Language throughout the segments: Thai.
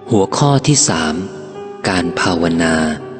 หัวข้อที่สามการภาวนา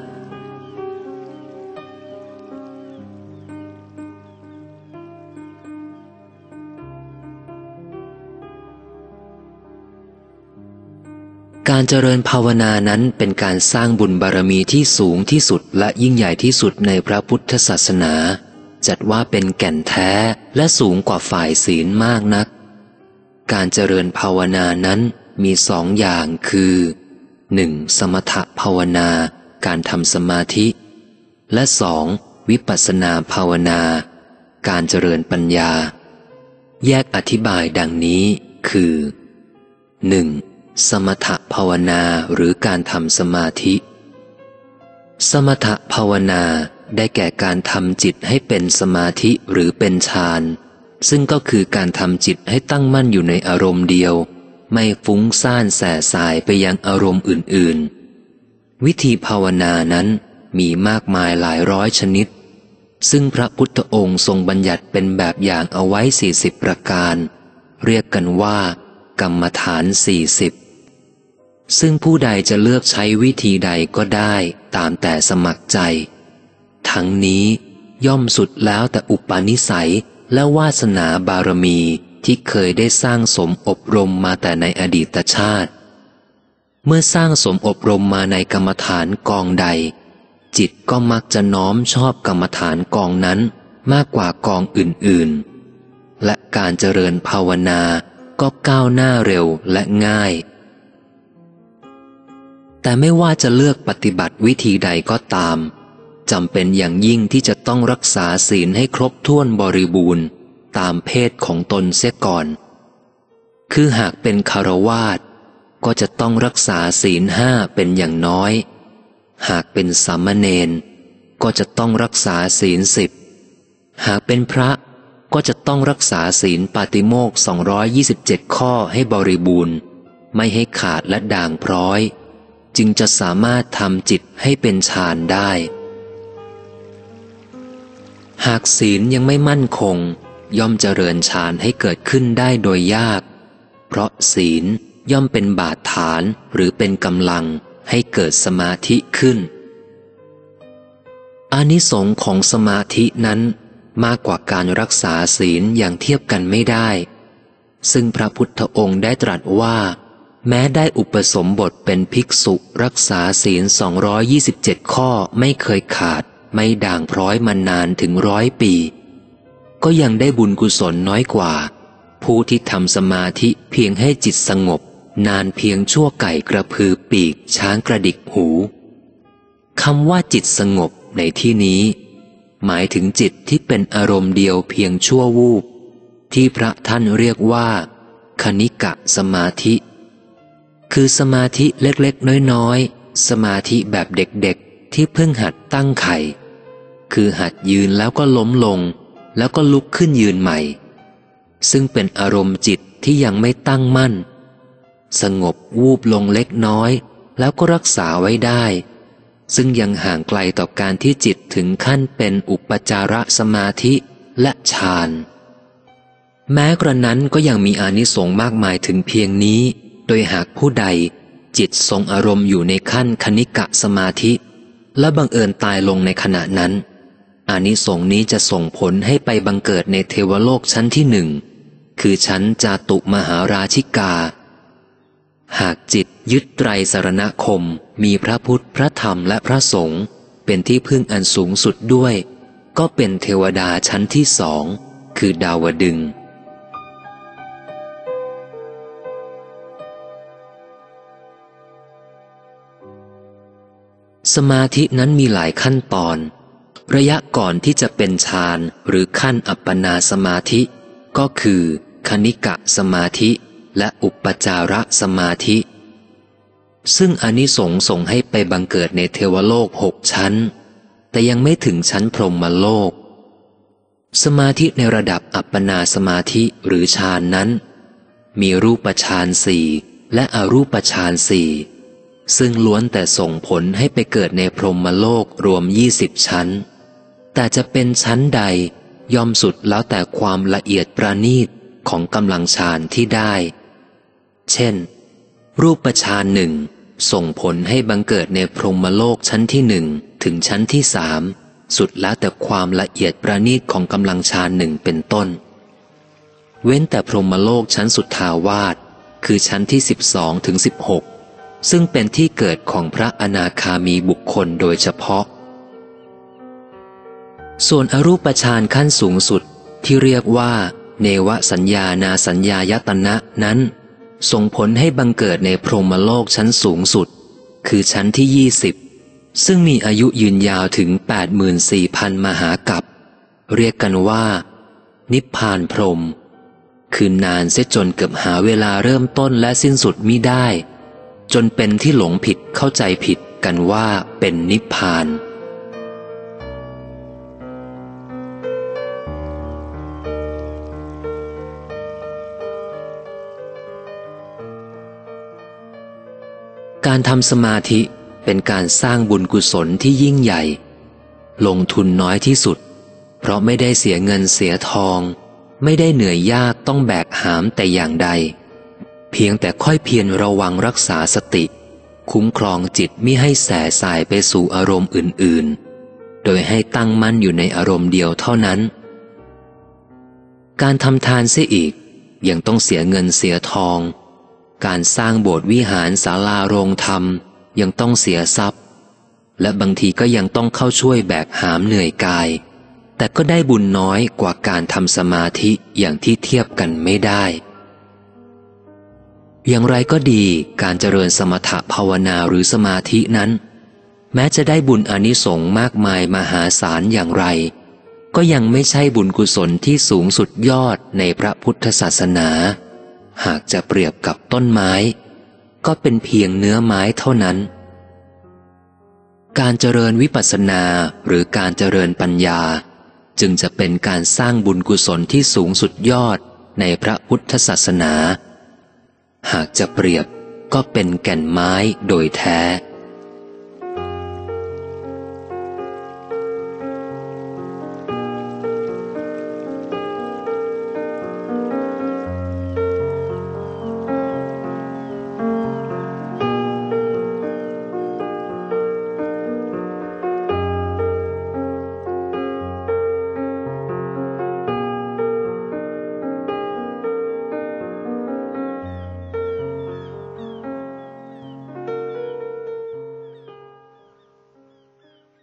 การเจริญภาวนานั้นเป็นการสร้างบุญบารมีที่สูงที่สุดและยิ่งใหญ่ที่สุดในพระพุทธศาสนาจัดว่าเป็นแก่นแท้และสูงกว่าฝ่ายศีลมากนักการเจริญภาวนานั้นมีสองอย่างคือ 1. สมถภาวนาการทำสมาธิและ 2. วิปัสสนาภาวนาการเจริญปัญญาแยกอธิบายดังนี้คือ 1. สมถภาวนาหรือการทำสมาธิสมถภาวนาได้แก่การทำจิตให้เป็นสมาธิหรือเป็นฌานซึ่งก็คือการทำจิตให้ตั้งมั่นอยู่ในอารมณ์เดียวไม่ฟุ้งซ่านแส่สายไปยังอารมณ์อื่นๆวิธีภาวนานั้นมีมากมายหลายร้อยชนิดซึ่งพระพุทธองค์ทรงบัญญัติเป็นแบบอย่างเอาไว้40ประการเรียกกันว่ากรรมฐาน40ซึ่งผู้ใดจะเลือกใช้วิธีใดก็ได้ตามแต่สมัครใจทั้งนี้ย่อมสุดแล้วแต่อุปนิสัยและวาสนาบารมีที่เคยได้สร้างสมอบรมมาแต่ในอดีตชาติเมื่อสร้างสมอบรมมาในกรรมฐานกองใดจิตก็มักจะน้อมชอบกรรมฐานกองนั้นมากกว่ากองอื่นๆและการเจริญภาวนาก็ก้าวหน้าเร็วและง่ายแต่ไม่ว่าจะเลือกปฏิบัติวิธีใดก็ตามจำเป็นอย่างยิ่งที่จะต้องรักษาศีลให้ครบถ้วนบริบูรณ์ตามเพศของตนเสียก่อนคือหากเป็นฆราวาสก็จะต้องรักษาศีล5เป็นอย่างน้อยหากเป็นสามเณรก็จะต้องรักษาศีล10หากเป็นพระก็จะต้องรักษาศีลปาติโมกข์227ข้อให้บริบูรณ์ไม่ให้ขาดและด่างพร้อยจึงจะสามารถทำจิตให้เป็นฌานได้หากศีลยังไม่มั่นคงย่อมเจริญฌานให้เกิดขึ้นได้โดยยากเพราะศีลย่อมเป็นบาดฐานหรือเป็นกำลังให้เกิดสมาธิขึ้นอานิสงส์ของสมาธินั้นมากกว่าการรักษาศีลอย่างเทียบกันไม่ได้ซึ่งพระพุทธองค์ได้ตรัสว่าแม้ได้อุปสมบทเป็นภิกษุรักษาศีล227ข้อไม่เคยขาดไม่ด่างพร้อยมานานถึง100 ปีก็ยังได้บุญกุศลน้อยกว่าผู้ที่ทำสมาธิเพียงให้จิตสงบนานเพียงชั่วไก่กระพือปีกช้างกระดิกหูคำว่าจิตสงบในที่นี้หมายถึงจิตที่เป็นอารมณ์เดียวเพียงชั่ววูบที่พระท่านเรียกว่าคณิกะสมาธิคือสมาธิเล็กๆน้อยๆสมาธิแบบเด็กๆที่เพิ่งหัดตั้งไข่คือหัดยืนแล้วก็ล้มลงแล้วก็ลุกขึ้นยืนใหม่ซึ่งเป็นอารมณ์จิตที่ยังไม่ตั้งมั่นสงบวูบลงเล็กน้อยแล้วก็รักษาไว้ได้ซึ่งยังห่างไกลต่อการที่จิตถึงขั้นเป็นอุปจารสมาธิและฌานแม้กระนั้นก็ยังมีอานิสงส์มากมายถึงเพียงนี้โดยหากผู้ใดจิตทรงอารมณ์อยู่ในขั้นคณิกะสมาธิและบังเอิญตายลงในขณะนั้นอานิสงส์นี้จะส่งผลให้ไปบังเกิดในเทวโลกชั้นที่1คือชั้นจาตุมหาราชิกาหากจิตยึดไตรสรณคมมีพระพุทธพระธรรมและพระสงฆ์เป็นที่พึ่งอันสูงสุดด้วยก็เป็นเทวดาชั้นที่2คือดาวดึงส์สมาธินั้นมีหลายขั้นตอนระยะก่อนที่จะเป็นฌานหรือขั้นอัปปนาสมาธิก็คือคณิกะสมาธิและอุปจารสมาธิซึ่งอานิสงส์ส่งให้ไปบังเกิดในเทวโลก6ชั้นแต่ยังไม่ถึงชั้นพรหมโลกสมาธิในระดับอัปปนาสมาธิหรือฌานนั้นมีรูปฌาน4และอรูปฌาน4ซึ่งล้วนแต่ส่งผลให้ไปเกิดในพรหมโลกรวม20ชั้นแต่จะเป็นชั้นใดย่อมสุดแล้วแต่ความละเอียดประณีตของกำลังฌานที่ได้เช่นรูปฌานส่งผลให้บังเกิดในพรหมโลกชั้นที่หนึ่งถึงชั้นที่สามสุดแล้วแต่ความละเอียดประณีตของกำลังฌานหนึ่งเป็นต้นเว้นแต่พรหมโลกชั้นสุทธาวาสคือชั้นที่12ถึง16ซึ่งเป็นที่เกิดของพระอนาคามีบุคคลโดยเฉพาะส่วนอรูปฌานขั้นสูงสุดที่เรียกว่าเนวสัญญานาสัญญายตนะนั้นส่งผลให้บังเกิดในพรหมโลกชั้นสูงสุดคือชั้นที่20ซึ่งมีอายุยืนยาวถึง 84,000 มหากัปเรียกกันว่านิพพานพรหมคือนานเสียจนเกือบหาเวลาเริ่มต้นและสิ้นสุดมิได้จนเป็นที่หลงผิดเข้าใจผิดกันว่าเป็นนิพพานการทำสมาธิเป็นการสร้างบุญกุศลที่ยิ่งใหญ่ลงทุนน้อยที่สุดเพราะไม่ได้เสียเงินเสียทองไม่ได้เหนื่อยยากต้องแบกหามแต่อย่างใดเพียงแต่ค่อยเพียรระวังรักษาสติคุ้มครองจิตมิให้แส่สายไปสู่อารมณ์อื่นๆโดยให้ตั้งมั่นอยู่ในอารมณ์เดียวเท่านั้นการทำทานเสียอีกยังต้องเสียเงินเสียทองการสร้างโบสถ์วิหารศาลาโรงธรรมยังต้องเสียทรัพย์และบางทีก็ยังต้องเข้าช่วยแบกหามเหนื่อยกายแต่ก็ได้บุญน้อยกว่าการทำสมาธิอย่างที่เทียบกันไม่ได้อย่างไรก็ดีการเจริญสมถภาวนาหรือสมาธินั้นแม้จะได้บุญอานิสงส์มากมายมหาศาลอย่างไรก็ยังไม่ใช่บุญกุศลที่สูงสุดยอดในพระพุทธศาสนาหากจะเปรียบกับต้นไม้ก็เป็นเพียงเนื้อไม้เท่านั้นการเจริญวิปัสสนาหรือการเจริญปัญญาจึงจะเป็นการสร้างบุญกุศลที่สูงสุดยอดในพระพุทธศาสนาหากจะเปรียบก็เป็นแก่นไม้โดยแท้